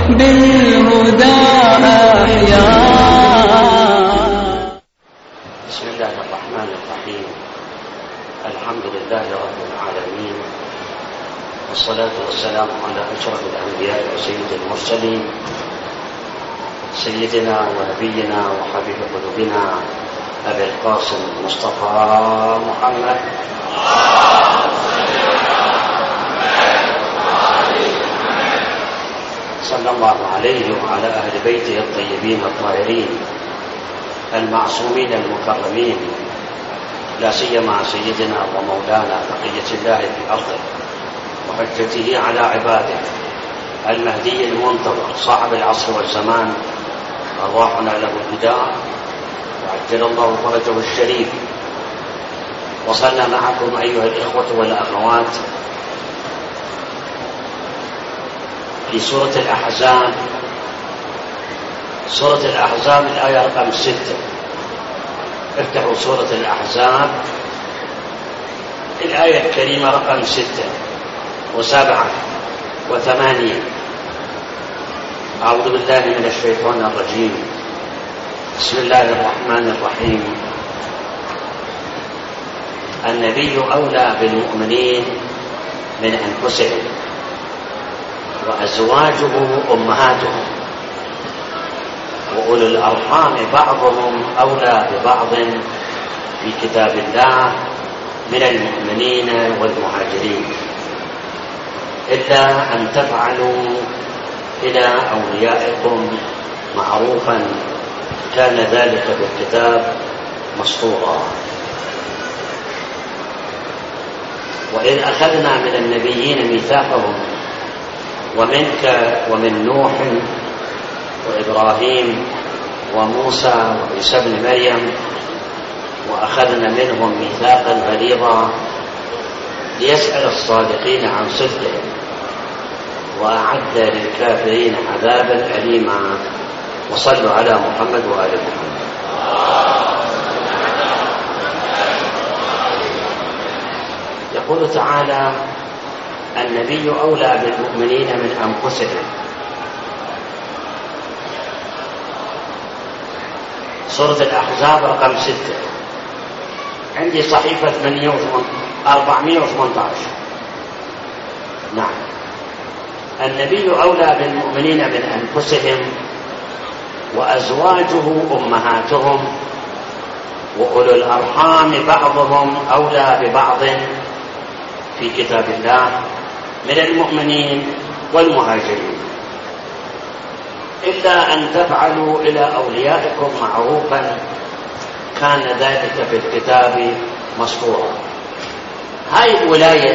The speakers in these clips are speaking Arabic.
بالهدى أحيا. بسم الله الرحمن الرحيم. الحمد لله رب العالمين، والصلاة والسلام على أشرف الأنبياء وسيد المرسلين، سيدنا ونبينا وحبيب قلوبنا أبي القاسم المصطفى محمد صلى الله عليه وعلى أهل بيته الطيبين الطاهرين المعصومين المكرمين، لا سيما سيدنا ومولانا بقية الله في أرضه وحجته على عباده المهدي المنتظر صاحب العصر والزمان، أرواحنا له الفداء وعجل الله فرجه الشريف. وصلنا معكم أيها الإخوة والأخوات في سورة الأحزاب. سورة الأحزاب الآية رقم 6. افتحوا سورة الأحزاب الآية الكريمة رقم 6 و7 و8. أعوذ بالله من الشيطان الرجيم. بسم الله الرحمن الرحيم. النبي أولى بالمؤمنين من أنفسهم وأزواجه أمهاتهم وأولو الأرحام بعضهم أولى ببعض في كتاب الله من المؤمنين والمهاجرين إلا أن تفعلوا إلى أوليائكم معروفا كان ذلك بالكتاب مسطورا. وإذ أخذنا من النبيين ميثاقهم ومنك ومن نوح وإبراهيم وموسى وعيسى ابن مريم وأخذنا منهم ميثاقا غليظا ليسأل الصادقين عن صدقهم وأعد للكافرين عذابا أليما. وصلوا على محمد وآل محمد. يقول تعالى: النبي أولى بالمؤمنين من أنفسهم. سورة الأحزاب رقم 6. عندي صحيفة 418. نعم. النبي أولى بالمؤمنين من أنفسهم وأزواجه أمهاتهم وأولو الأرحام بعضهم أولى ببعض في كتاب الله من المؤمنين والمهاجرين إلا أن تفعلوا إلى أوليائكم معروفا كان ذلك في الكتاب مسطورا. هاي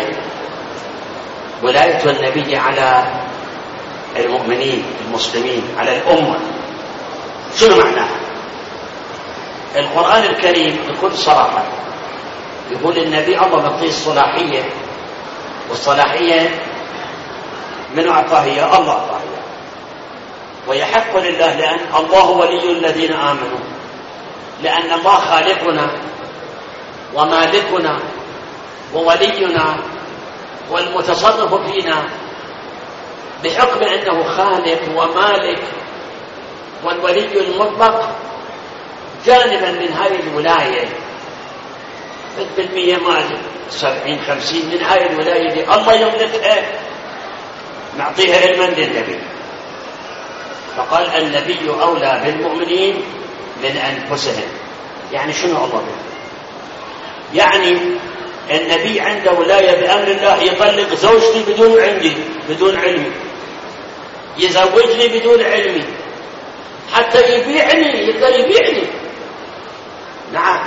ولاية النبي على المؤمنين المسلمين على الأمة. شنو معناها؟ القرآن الكريم بكل صراحة يقول النبي الله معطيه الصلاحية، والصلاحية من أعطاه؟ يا الله أعطاه، ويحق لله لأن الله ولي الذين آمنوا، لأن الله خالقنا ومالكنا وولينا والمتصرف فينا بحكم أنه خالق ومالك والولي المطلق. جانبا من هذه الولاية 100% مال 70-50 من هذه الولاية دي الله يملكها نعطيها علما للنبي. فقال النبي أولى بالمؤمنين من أنفسهم. يعني شنو الله به؟ يعني النبي عنده ولاية بأمر الله يطلق زوجتي بدون علمي، يزوجني بدون علمي، حتى يبيعني يقدر يبيعني. نعم،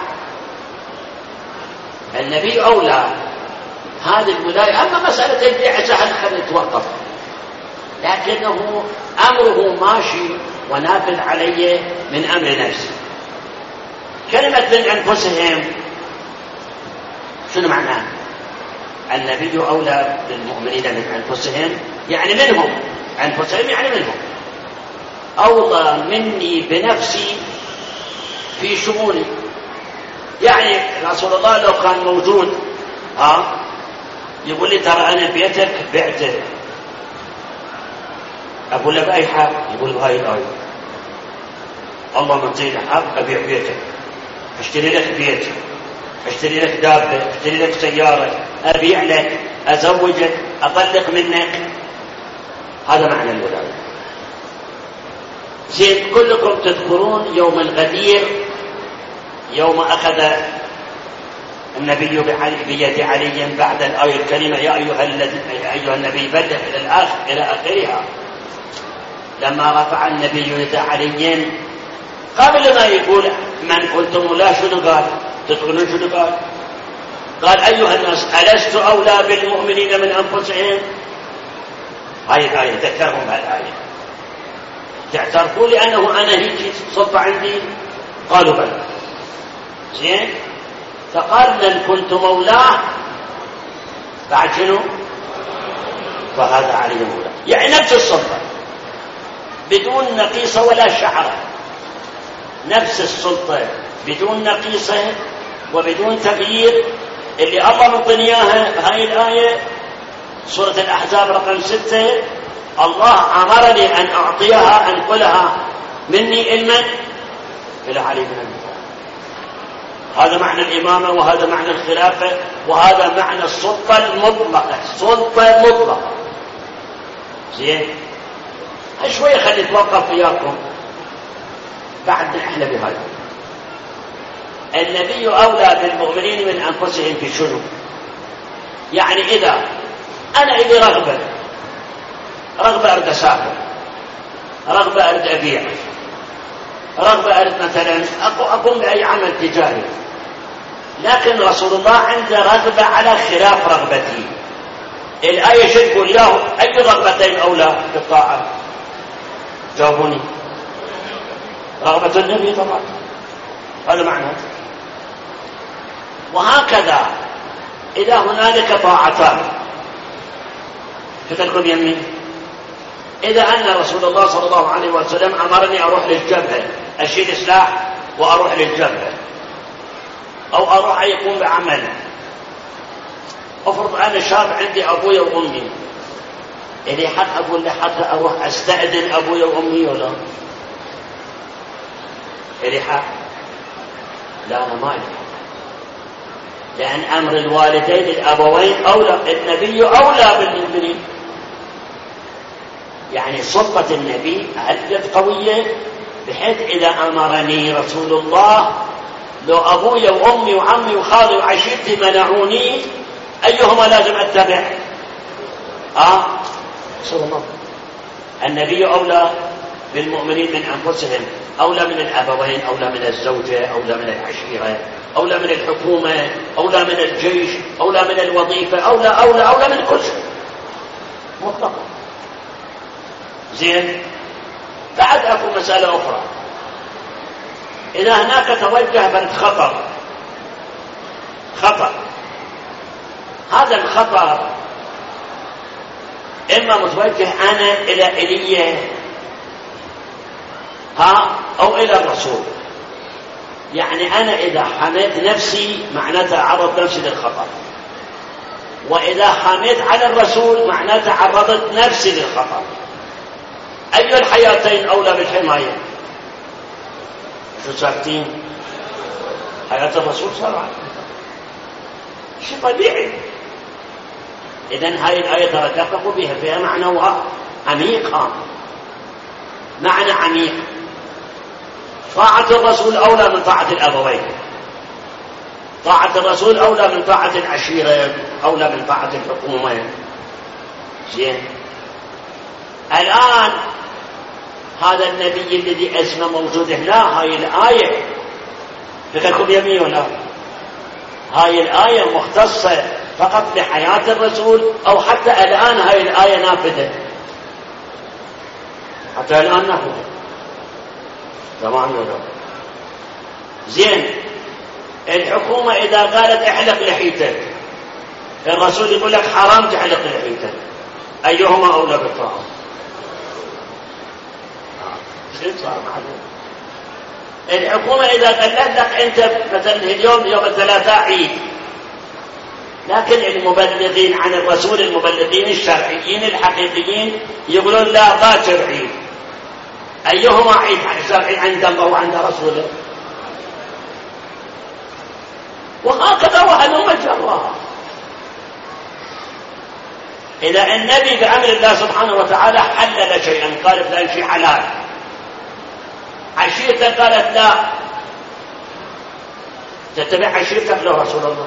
النبي أولى هذه الولاية. أما مسألة البيع سهل، خلينا نتوقف، لكنه أمره ماشي ونافذ عليه من أمر نفسه. كلمة من أنفسهم شنو معناها؟ النبي أولى بالمؤمنين من أنفسهم، يعني منهم. أنفسهم يعني منهم. أولى مني بنفسي في شمولي. يعني رسول الله لو كان موجود يقول لي ترى أنا بيتك بعته، أقول له بأي حق؟ يقول هاي الآية الله منطيني حق أبيع بيتك، أشتري لك بيت، أشتري لك دابة، أشتري لك سيارة، أبيع لك، أزوجك، أطلق منك. هذا معنى الولاية. زين، كلكم تذكرون يوم الغدير، يوم أخذ النبي بيد علي بعد الآية الكريمة يا أيها النبي بلغ إلى آخرها. لما رفع النبي يد علي قبل ما يقول من كنتم لا شنو قال؟ تدخلون شنو قال؟ قال أيها الناس ألست أولى بالمؤمنين من أنفسهم؟ هاي الآية ذكرهم هالآية. تعترفوا لأنه أنا هيك صدفة عندي؟ قالوا بلى. زين، فقال من كنت مولاه بعد شنو؟ فهذا علي مولاه، يعني نفس السلطة بدون نقيصة ولا شعرة، نفس السلطة بدون نقيصة وبدون تغيير اللي الله منطني اياها بهاي الآية سورة الأحزاب رقم 6. الله أمرني أن أعطيها أنقلها مني المن إلى علي بن أبي طالب. هذا معنى الإمامة، وهذا معنى الخلافة، وهذا معنى السلطة المطلقة، سلطة مطلقة. زين، شوية خلي نتوقف وياكم بعدنا احنا بهذا. النبي أولى بالمؤمنين من أنفسهم في شنو؟ يعني إذا أنا إلي رغبة أرد أسافر، رغبة أرد أبيع، رغبة أرد مثلا أقوم بأي عمل تجاري، لكن رسول الله عنده رغبة على خلاف رغبتي، الآية شو تقول؟ ياهو أي رغبتين أولى بالطاعة؟ جاوبوني. رغبة النبي طبعا، هذا معنى. وهكذا إذا هنالك طاعتان فتلكم يمين. إذا أن رسول الله صلى الله عليه وسلم أمرني أروح للجبهة، أشيل سلاح وأروح للجبهة، أو أروح يقوم بعمل. أفرض أنا شاب عندي أبوي وأمي، إلي حق أقول له حتى أروح أستأذن أبوي وأمي ولا؟ إلي حق؟ لا، أنا ما إلي حق، لأن أمر الوالدين الأبوين أولى، النبي أولى بالمؤمنين. يعني سلطة النبي أهدت قوية بحيث إذا أمرني رسول الله لو أبوي وأمي وعمي وخالي وعشيرتي منعوني أيهما لازم أتبع؟ صلى الله. النبي أولى بالمؤمنين من أنفسهم، أولى من الأبوين، أولى من الزوجة، أولى من العشيرة، أولى من الحكومة، أولى من الجيش، أولى من الوظيفة، أولى من كل شيء مطلقا. زين، بعد أكو مسألة أخرى. إذا هناك توجه بل خطر، هذا الخطر إما متوجه أنا إلى إليه أو إلى الرسول. يعني أنا إذا حميت نفسي معناته عرضت نفسي للخطر، وإذا حميت على الرسول معناته عرضت نفسي للخطر. أي الحياتين أولى بالحماية؟ شو ساكتين؟ حياة الرسول صلى الله عليه وسلم، شيء طبيعي. إذن هاي الآية ترى دققوا بها، فيها معنى عميق، معنى عميق. طاعة الرسول أولى من طاعة الأبوين، طاعة الرسول أولى من طاعة العشيرة، أولى من طاعة الحكومة. زين، الآن هذا النبي الذي اسمه موجود هنا، هاي الآية فكركم يمين ولا؟ هاي الآية مختصة فقط بحياة الرسول، أو حتى الآن هاي الآية نافذة؟ حتى الآن نافذة، تمام ولا؟ زين، الحكومة إذا قالت احلق لحيتك، الرسول يقول لك حرام تحلق لحيتك، أيهما أولى بالطاعة؟ الحكومة إذا قالت لك أنت مثلا اليوم يوم الثلاثاء عيد، لكن المبلغين عن الرسول، المبلغين الشرعيين الحقيقيين، يقولون لا باكر عيد. أيهما عيد شرعي عند الله وعند رسوله؟ وهكذا وهلم جراها. إذا النبي بأمر الله سبحانه وتعالى حلل شيئا، قال فلان شيء حلال، عشيرتك قالت لا، تتبع عشيرتك لو رسول الله.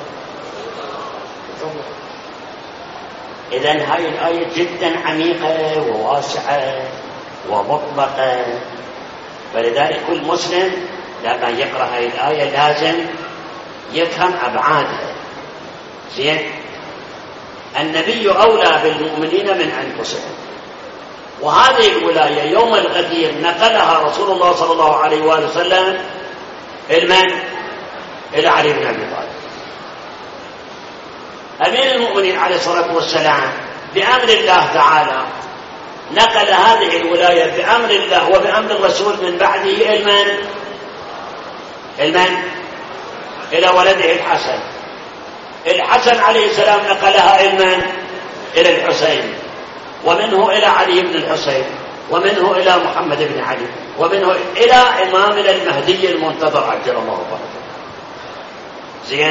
إذن هاي الآية جدا عميقة وواسعة ومطلقة، فلذلك كل مسلم لما يقرأ هاي الآية لازم يفهم أبعادها. زين، النبي أولى بالمؤمنين من أنفسهم، وهذه الولاية يوم الغدير نقلها رسول الله صلى الله عليه وآله وسلم إلى علي بن أبي طالب أمير المؤمنين عليه الصلاة والسلام. بأمر الله تعالى نقل هذه الولاية بأمر الله وبأمر الرسول من بعده إلى ولده الحسن. الحسن عليه السلام نقلها إلى الحسين، ومنه إلى علي بن الحسين، ومنه إلى محمد بن علي، ومنه إلى إمامنا المهدي المنتظر عجل الله فرجه. زين،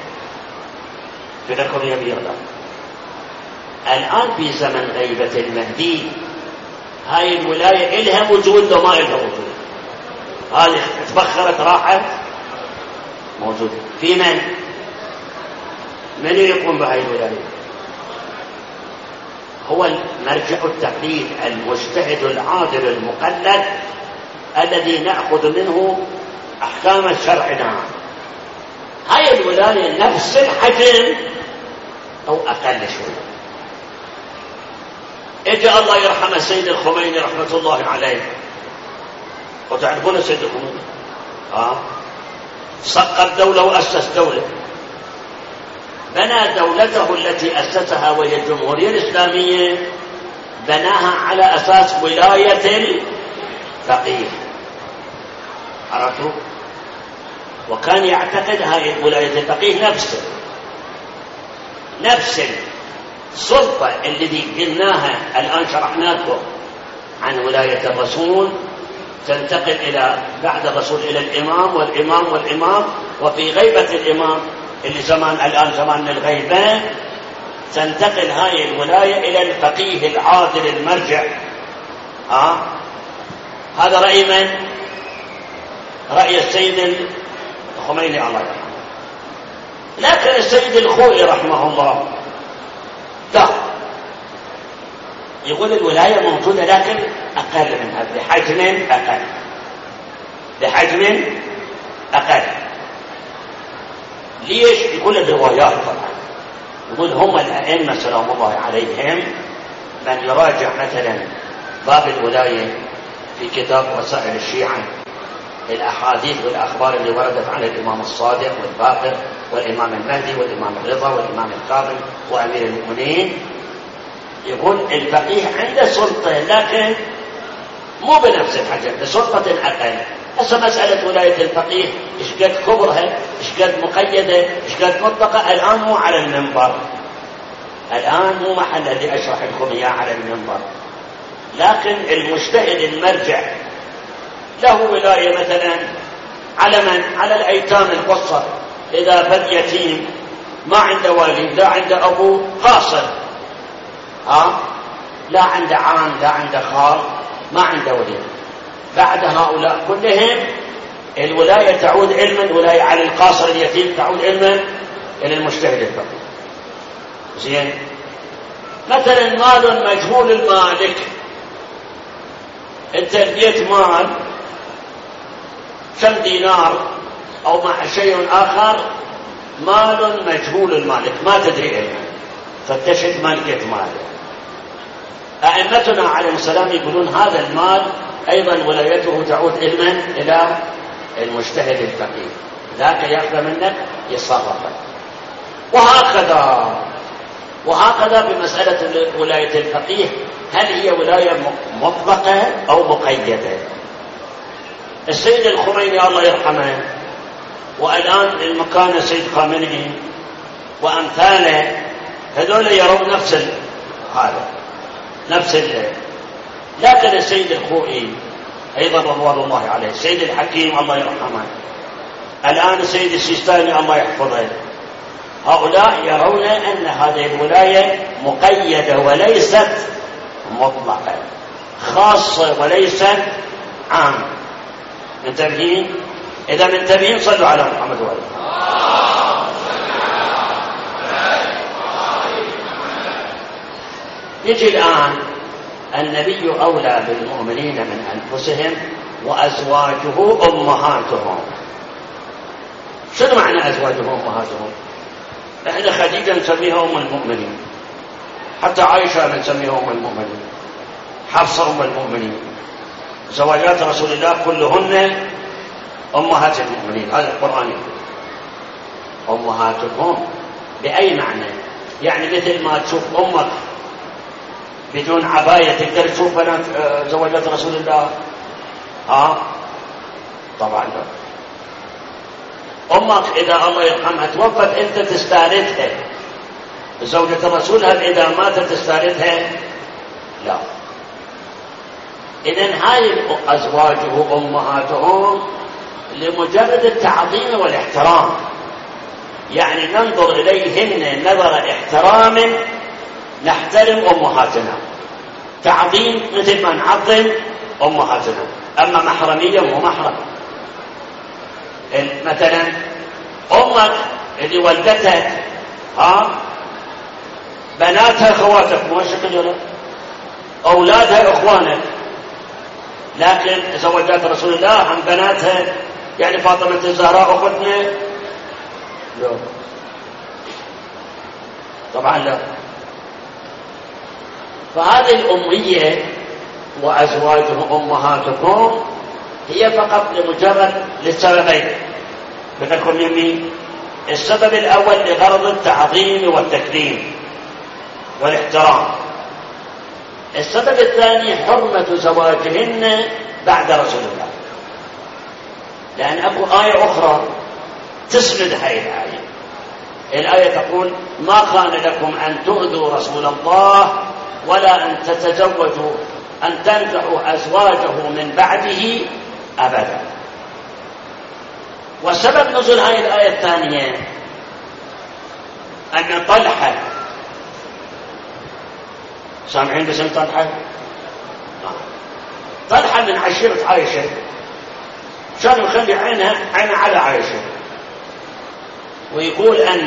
فكركم يا بيضا الآن في زمن غيبة المهدي هاي الولاية إلها وجود وما إلها وجود. هذه تبخرت راحت موجود في من يقوم بهاي الولاية؟ هو مرجع التقليد المجتهد العادل المقلد الذي نأخذ منه أحكام شرعنا. هاي الولاية نفس الحجم أو أقل شوية. إجا الله يرحم السيد الخميني رحمة الله عليه، وتعرفون السيد الخميني سقط دولة وأسس دولة، بنى دولته التي أسسها وهي الجمهورية الإسلامية، بناها على أساس ولاية الفقيه. عرفتوا؟ وكان يعتقد هذه ولاية الفقيه نفس السلطة التي قلناها الآن شرحنا لكم عن ولاية الرسول، تنتقل إلى بعد الرسول إلى الإمام والإمام، وفي غيبة الإمام اللي الآن زمان الغيبة، تنتقل هاي الولاية إلى الفقيه العادل المرجع. هذا رأي من؟ رأي السيد الخميني الله يرحمه. لكن السيد الخوئي رحمه الله لا، يقول الولاية موجودة لكن أقل من هذا، لحجم أقل. ليش؟ يقول الروايات طبعا. يقول هم الأئمة سلام الله عليهم من يراجع مثلا باب الولاية في كتاب وسائل الشيعة، الأحاديث والأخبار اللي وردت عن الإمام الصادق والباقر والإمام المهدي والإمام الرضا والإمام الكاظم وأمير المؤمنين، يقول الفقيه عنده سلطة لكن مو بنفس الحجم، بسلطة أقل. هسه مسألة ولاية الفقيه إيش قد كبرها، إيش قد مقيدة، إيش قد مطلقة، الآن مو على المنبر، الآن مو محل الذي أشرح لكم إياه على المنبر. لكن المجتهد المرجع له ولاية مثلا على من؟ على الأيتام القصر. إذا فد يتيم ما عنده والد، لا عنده أبو قاصر، لا عنده عام، لا عنده خال، ما عنده ولي، بعد هؤلاء كلهم الولاية تعود علما، الولاية على القاصر اليتيم تعود علما إلى المجتهد الفقيه. زين، مثلا مال مجهول المالك، انت لقيت مال كم دينار او مع شيء اخر، مال مجهول المالك ما تدري اين، فتشت ما لقيت مال. ائمتنا عليهم السلام يقولون هذا المال ايضا ولايته تعود علما الى المجتهد الفقيه، ذاك ياخذ منك يتصرف. وهكذا بمسألة ولاية الفقيه، هل هي ولاية مطلقة أو مقيدة؟ السيد الخميني الله يرحمه، والآن المكان السيد خامنئي، وأمثاله، هذول يرون هذا نفس لكن السيد الخوئي أيضا رضوان الله عليه، السيد الحكيم الله يرحمه، الآن السيد السيستاني الله يحفظه، هؤلاء يرون أن هذه الولاية مقيدة وليست مطلقة، خاصة وليست عامة. منتبهين؟ إذا منتبهين صلوا على محمد وآله. يجي الآن النبي أولى بالمؤمنين من أنفسهم وأزواجه أمهاتهم. شنو معنى أزواجه أمهاتهم؟ إحنا خديجة نسميها أم المؤمنين، حتى عائشة نسميها أم المؤمنين، حفصة أم المؤمنين، زواجات رسول الله كلهن أمهات المؤمنين. هذا القرآن يقول أمهاتهم بأي معنى؟ يعني مثل ما تشوف أمك بدون عباية تقدر تشوف بنات زواجات رسول الله؟ طبعا لا. أمك إذا الله يرحمها توفت أنت تستانسها، زوجة الرسول هل إذا ماتت تستانسها؟ لا. إذن هاي أزواجه أمهاتهم لمجرد التعظيم والاحترام، يعني ننظر إليهن نظر احترام، نحترم أمهاتنا، تعظيم مثل ما نعظم أمهاتنا. أما محرمية مو محرم. مثلا أمك اللي ولدتك بناتها خواتك، مو شكل ولا أولادها إخوانك، لكن زوجات رسول الله عن بناتها، يعني فاطمة الزهراء أختنا؟ لا طبعا لا. فهذه الأمية وأزواجه أمهاتكم هي فقط لمجرد للسببين. بذكر يمين السبب الأول لغرض التعظيم والتكريم والاحترام. السبب الثاني حرمة زواجهن بعد رسول الله، لأن أكو آية أخرى تسند هذه الآية. الآية تقول ما كان لكم أن تؤذوا رسول الله ولا أن تتزوجوا أن تنكحوا أزواجه من بعده أبدا. وسبب نزول هذه الآية الثانية أن طلحة، سامعين باسم طلحة؟ طلحة من عشيرة عائشة، كان يخلي عينه على عائشة، ويقول أن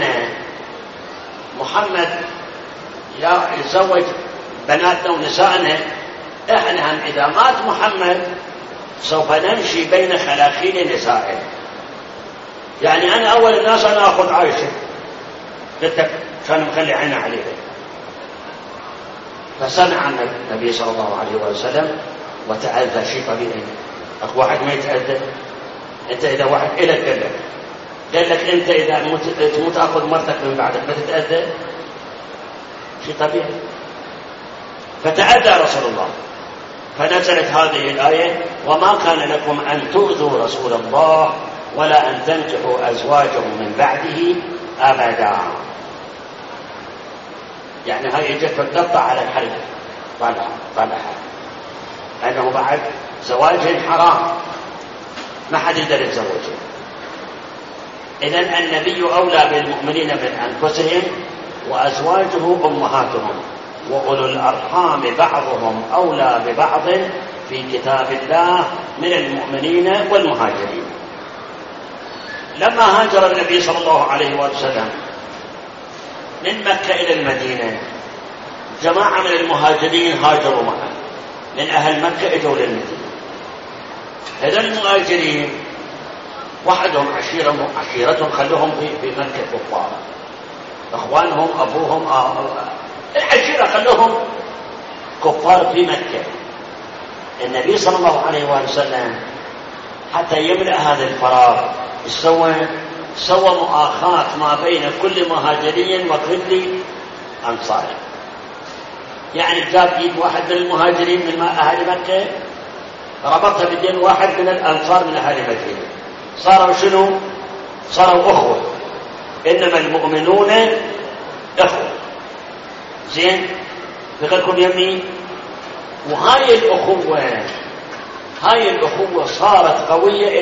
محمد يتزوج بناتنا ونسائنا، احنا هم إذا مات محمد سوف نمشي بين خلاخيل نسائه. يعني أنا أول الناس أنا أخذ عائشة، قلت لك كان مخلي عينه عليها. فسمع النبي صلى الله عليه وسلم وتأذى، شيء طبيعي. أخو واحد ما يتأذى؟ أنت إذا واحد إلك قال لك أنت إذا تموت أخذ مرتك من بعدك ما تتأذى؟ شيء طبيعي. فتأذى رسول الله، فنزلت هذه الآية وما كان لكم أن تؤذوا رسول الله ولا أن تنكحوا أزواجه من بعده أبدا. يعني هاي جت تقطع على الحرب طالحة أنه بعد زواج حرام ما حد يقدر يتزوجه. إذن النبي أولى بالمؤمنين من أنفسهم وأزواجه أمهاتهم وأولو الأرحام بعضهم أولى ببعض في كتاب الله من المؤمنين والمهاجرين. لما هاجر النبي صلى الله عليه وسلم من مكة إلى المدينة، جماعة من المهاجرين هاجروا معه من أهل مكة إجوا للمدينة. هذول المهاجرين وحدهم عشيرتهم خلوهم في مكة كفار، إخوانهم أبوهم العشيرة خلوهم كفار في مكة. النبي صلى الله عليه وسلم حتى يملأ هذا الفراغ سوى مؤاخاة ما بين كل مهاجري وكل أنصاري. يعني جاب ايد واحد من المهاجرين من أهل مكة ربطها بدين واحد من الأنصار من أهل المدينة، صاروا شنو؟ صاروا أخوة. إنما المؤمنون إخوة. زين فقلكم يمي. وهاي الأخوة صارت قوية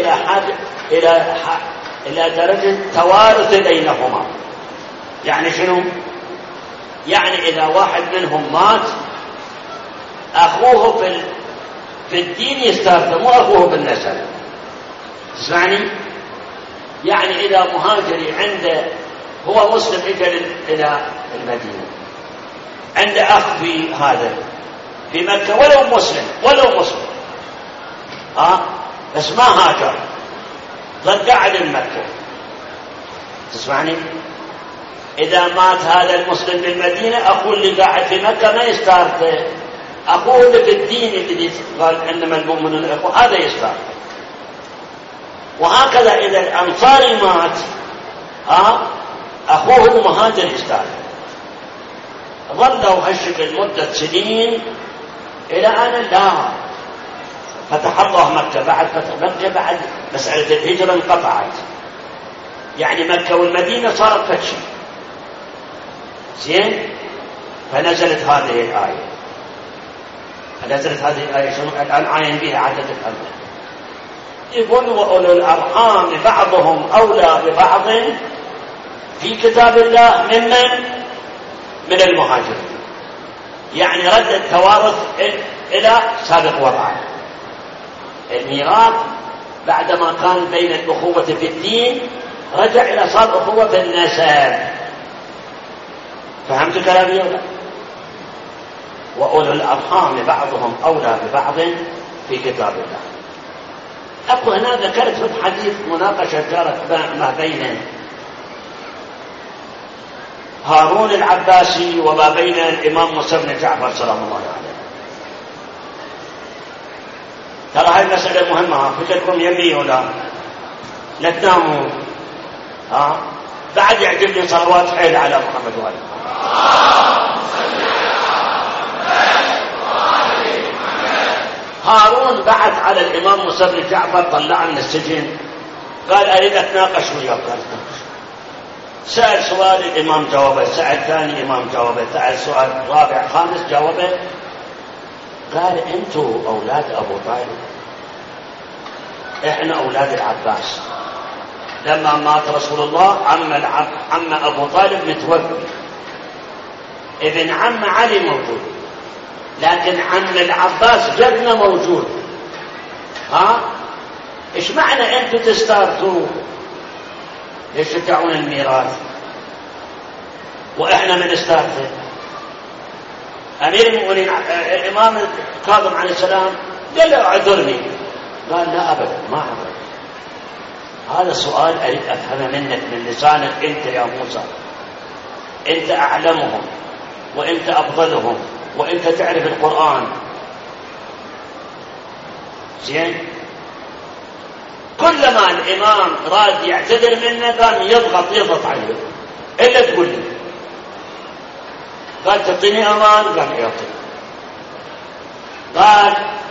إلى درجة توارث بينهما. يعني شنو؟ يعني إذا واحد منهم مات أخوه في الدين يستارثه، مو أخوه بالنسب. تسمعني؟ يعني إذا مهاجري عنده هو مسلم إجا إلى المدينة، عنده أخ في مكة ولو مسلم بس ما هاجر، ظل قاعد المكة. تسمعني؟ إذا مات هذا المسلم بالمدينة أخوه اللي قاعد في مكة ما يستارثه، أخوه اللي في الدين الذي قال إنما المؤمنون إخوة هذا يستارثه. وهكذا إذا الأنصاري مات أخوه المهاجر يستارثه. ظلوا هالشكل مدة سنين إلى أن لا فتح الله مكة. بعد فتح مكة بعد مسألة الهجرة انقطعت، يعني مكة والمدينة صارت فتشي. زين فنزلت هذه الآية شنو الآن عاين بها عدد الأمر. يقول وأولو الأرحام بعضهم أولى ببعض في كتاب الله من المهاجرين. يعني رد التوارث إلى سابق وضعه. الميراث بعدما كان بين الأخوة في الدين رجع إلى صار أخوة في النسب. فهمت كلامي ولا؟ وأولو الأرحام بعضهم أولى ببعض في كتاب الله. أبو هنا ذكرت في الحديث مناقشة جرت ما بين هارون العباسي وما بين الإمام موسى بن جعفر سلام الله عليه. ترى هاي المسألة مهمة، فكركم يمي ولا لا تناموا. بعد يعجبني صلوات حيل على محمد وآله. هارون بعث على الإمام موسى بن جعفر، طلع من السجن، قال أريد أتناقش وياك. سأل سؤال الإمام جاوبه، سأل ثاني إمام جاوبه، سأل سؤال رابع خامس جاوبه. قال أنتوا أولاد أبو طالب، إحنا أولاد العباس. لما مات رسول الله عم أبو طالب متوفي، ابن عم علي موجود، لكن عم العباس جدنا موجود. إيش معنى أنتوا تستارثوا؟ ليش تدعون الميراث وإحنا من استارثه؟ أمير المؤمنين الإمام الكاظم عليه السلام قال له اعذرني، قال لا أبدا ما أعذر. هذا سؤال أريد أفهمه منك من لسانك أنت يا موسى، أنت أعلمهم وأنت أفضلهم وأنت تعرف القرآن. زين كلما الإمام راد يعتذر منه كان يضغط عليه إلا تقول لي. قال تعطيني أمان؟ قال يعطي. قال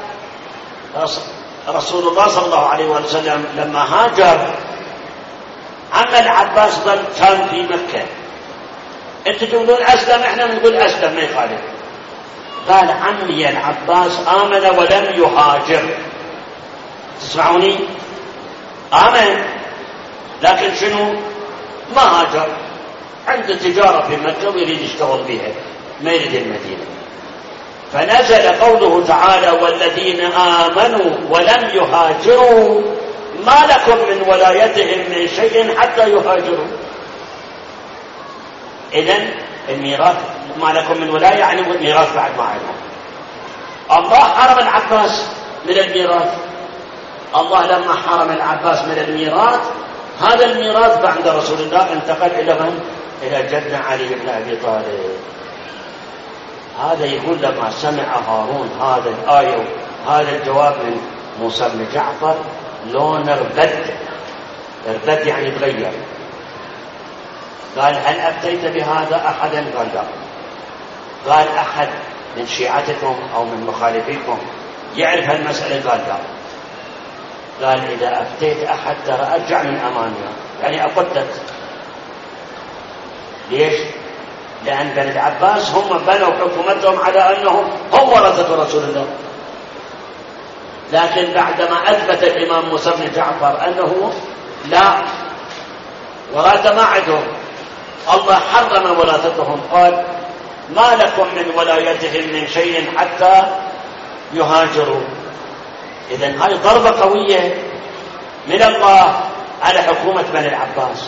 رسول الله صلى الله عليه وسلم لما هاجر عم العباس ظل كان في مكة. انتوا تقولون أسلم، احنا نقول أسلم ما يخالف. قال عمي العباس آمن ولم يهاجر. تسمعوني؟ آمن لكن شنو؟ ما هاجر، عنده تجارة في مكة ويريد يشتغل بها، ما يريد المدينة. فنزل قوله تعالى والذين آمنوا ولم يهاجروا ما لكم من ولايتهم من شيء حتى يهاجروا. إذن الميراث ما لكم من ولاية يعني الميراث بعد ما علموا. الله حرم العباس من الميراث. الله لما حرم العباس من الميراث، هذا الميراث بعد رسول الله انتقل إلى من؟ إلى جدنا علي بن أبي طالب. هذا يقول لما سمع هارون هذا الآية هذا الجواب من موسى بن جعفر لون ارتد يعني تغير. قال هل أفتيت بهذا أحدا؟ قال لا. قال أحد من شيعتكم أو من مخالفيكم يعرف هالمسألة؟ قال لا. قال إذا أفتيت أحد ترى أرجع من أمانها، يعني أقدت ليش؟ لأن بني العباس هم بنوا حكومتهم على أنهم هم ورثة رسول الله. لكن بعدما أثبت الإمام موسى بن جعفر أنه لا وراثة ما عندهم، الله حرم وراثتهم، قال ما لكم من ولايتهم من شيء حتى يهاجروا. إذن هذه ضربة قوية من الله على حكومة بني العباس.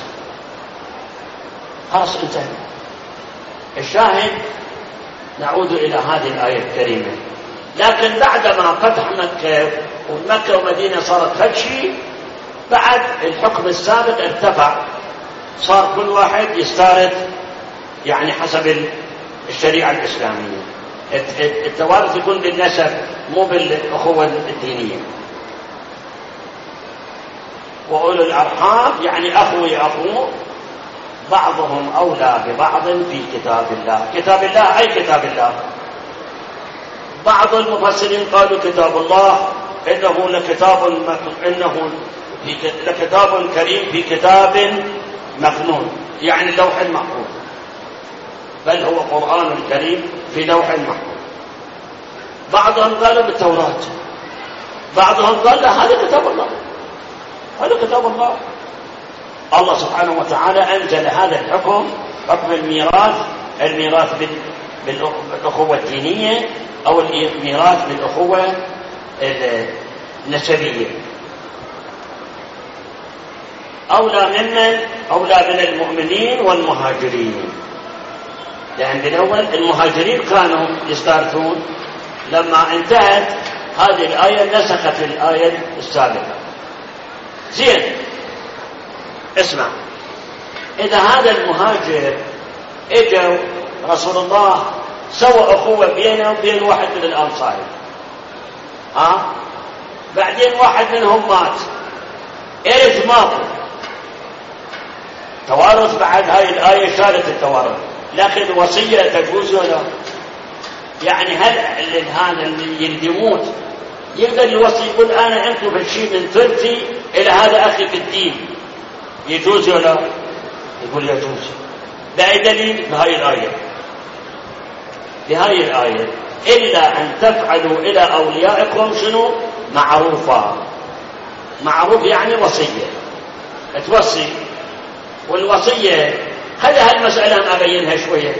خلاص انتهى. الشاهد نعود إلى هذه الآية الكريمة. لكن بعدما فتح مكة ومكة ومدينة صارت هالشيء، بعد الحكم السابق ارتفع، صار كل واحد يستارد يعني حسب الشريعة الإسلامية. التوارث يكون بالنسب مو بالأخوة الدينية. وأولو الأرحام يعني أخوي أخوه بعضهم أولى ببعض في كتاب الله. كتاب الله أي كتاب الله؟ بعض المفسرين قالوا كتاب الله إنه لكتاب كريم في كتاب مكنون، يعني اللوح المحفوظ، بل هو قرآن كريم في لوح محفوظ. بعضهم قالوا بالتوراة، بعضهم قال لا هذا كتاب الله، هذا كتاب الله. الله سبحانه وتعالى أنزل هذا الحكم، حكم الميراث بالأخوة الدينية أو الميراث بالأخوة النسبية. أولى من المؤمنين والمهاجرين، لأن بالأول المهاجرين كانوا يستارثون، لما انتهت هذه الآية نسخت الآية السابقة. زين، اسمع، إذا هذا المهاجر اجوا رسول الله سوى أخوة بينه وبين واحد من الأنصار، بعدين واحد منهم مات، إرث ماكو، توارث بعد هاي الآية شالت التوارث، لكن الوصية تجوز ولا؟ يعني هل هذا اللي يموت يقدر يوصي يقول أنا عندكم بالشيء من ثلثي إلى هذا أخي في الدين، يجوز ولا؟ يقول يجوز. بأي دليل؟ بهاي الآية إلا أن تفعلوا إلى أوليائكم شنو؟ معروفا. معروف يعني وصية، توصي. والوصية خلي هالمسألة أبينها شوية.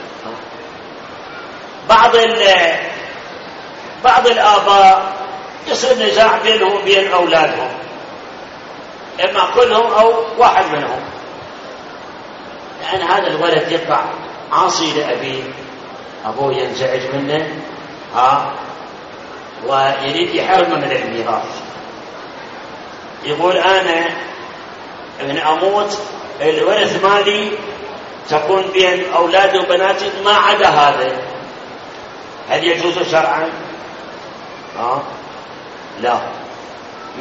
بعض الآباء يصير نزاع بينهم وبين أولادهم، إما كلهم أو واحد منهم، لأن هذا الولد يطلع عاصي لأبيه، أبوه ينزعج منه ويريد يحرمه من الميراث، يقول أنا من أموت الورث مالي تكون بين أولادي وبناتي ما عدا هذا. هل يجوز شرعا؟ لا، ما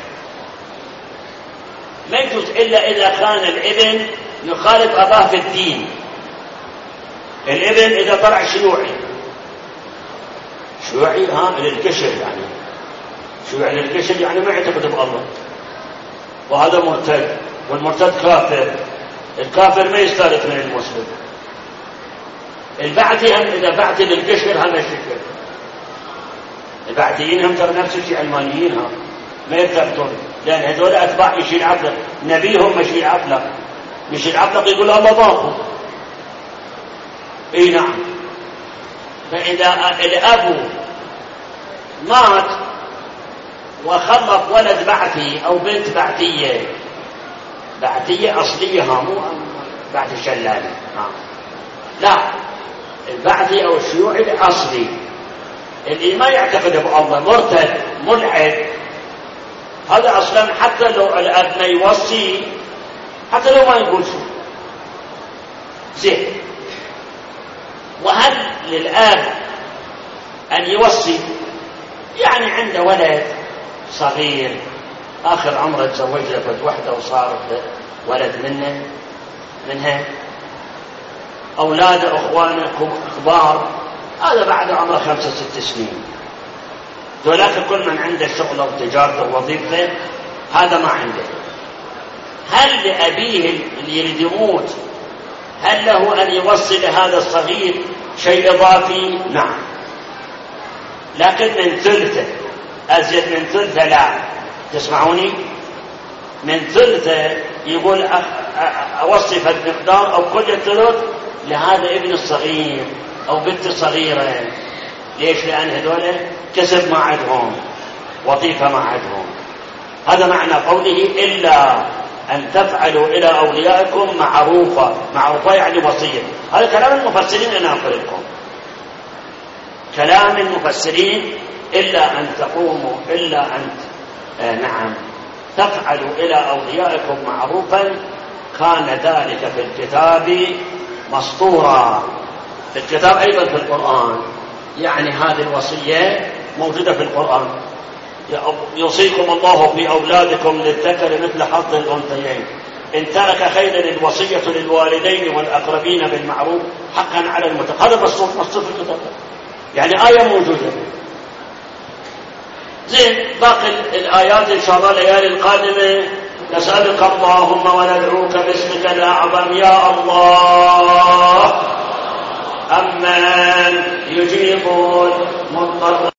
يجوز إلا إذا كان الابن يخالف أباه في الدين. الابن إذا طلع شيوعي للقشر، يعني شيوعي للقشر يعني ما يعتقد بالله، وهذا مرتد، والمرتد كافر، الكافر ما يستارث من المسلم. البعثي هم إذا بعثي للقشر هم الشكل، البعثيين هم ترى نفس الشيء، علمانيين هم ما يرتبطون، لأن هذول أتباع يشيل عقله، نبيهم مشيل عقله، يشيل عقله يقول الله باطل. اي نعم. فإذا الأب مات وخلف ولد بعثي أو بنت بعثية أصلية، مو بعث شلالي، لا، البعثي أو الشيوعي الأصلي اللي ما يعتقد بالله، مرتد ملحد، هذا أصلا حتى لو الأب ما يوصي، حتى لو ما يقول شو زين. وهل للآب أن يوصي؟ يعني عنده ولد صغير آخر عمره تزوج له وحده وصار ولد منها، أولاد أخوانه كبار، هذا بعد عمره 5-6 سنين، ولكن كل من عنده شغله وتجارته ووظيفته هذا ما عنده. هل لأبيه اللي يريد يموت هل له أن يوصي لهذا الصغير شيء إضافي؟ نعم، لكن من ثلثه، أزيد من ثلثه لا. تسمعوني؟ من ثلثه يقول أوصي في المقدار أو كل الثلث لهذا ابن الصغير أو بنت صغيرة. ليش؟ لأن هذول كسب ما عندهم، وظيفة ما عندهم. هذا معنى قوله إلا أن تفعلوا إلى أوليائكم معروفة يعني وصية. هذا كلام المفسرين، أنا أقول لكم كلام المفسرين، إلا أن تقوموا، إلا أن نعم تفعلوا إلى أوليائكم معروفا، كان ذلك في الكتاب مسطورا. في الكتاب أيضا في القرآن، يعني هذه الوصية موجودة في القرآن. يوصيكم الله في أولادكم للذكر مثل حظ الأنثيين، إن ترك خيرا الوصية للوالدين والأقربين بالمعروف حقا على المتقين. هذا مسطور في الكتاب، يعني آية موجودة. زين، باقي الآيات إن شاء الله الليالي القادمة نسألك اللهم وندعوك باسمك الأعظم يا الله، أمن يجيب المضطر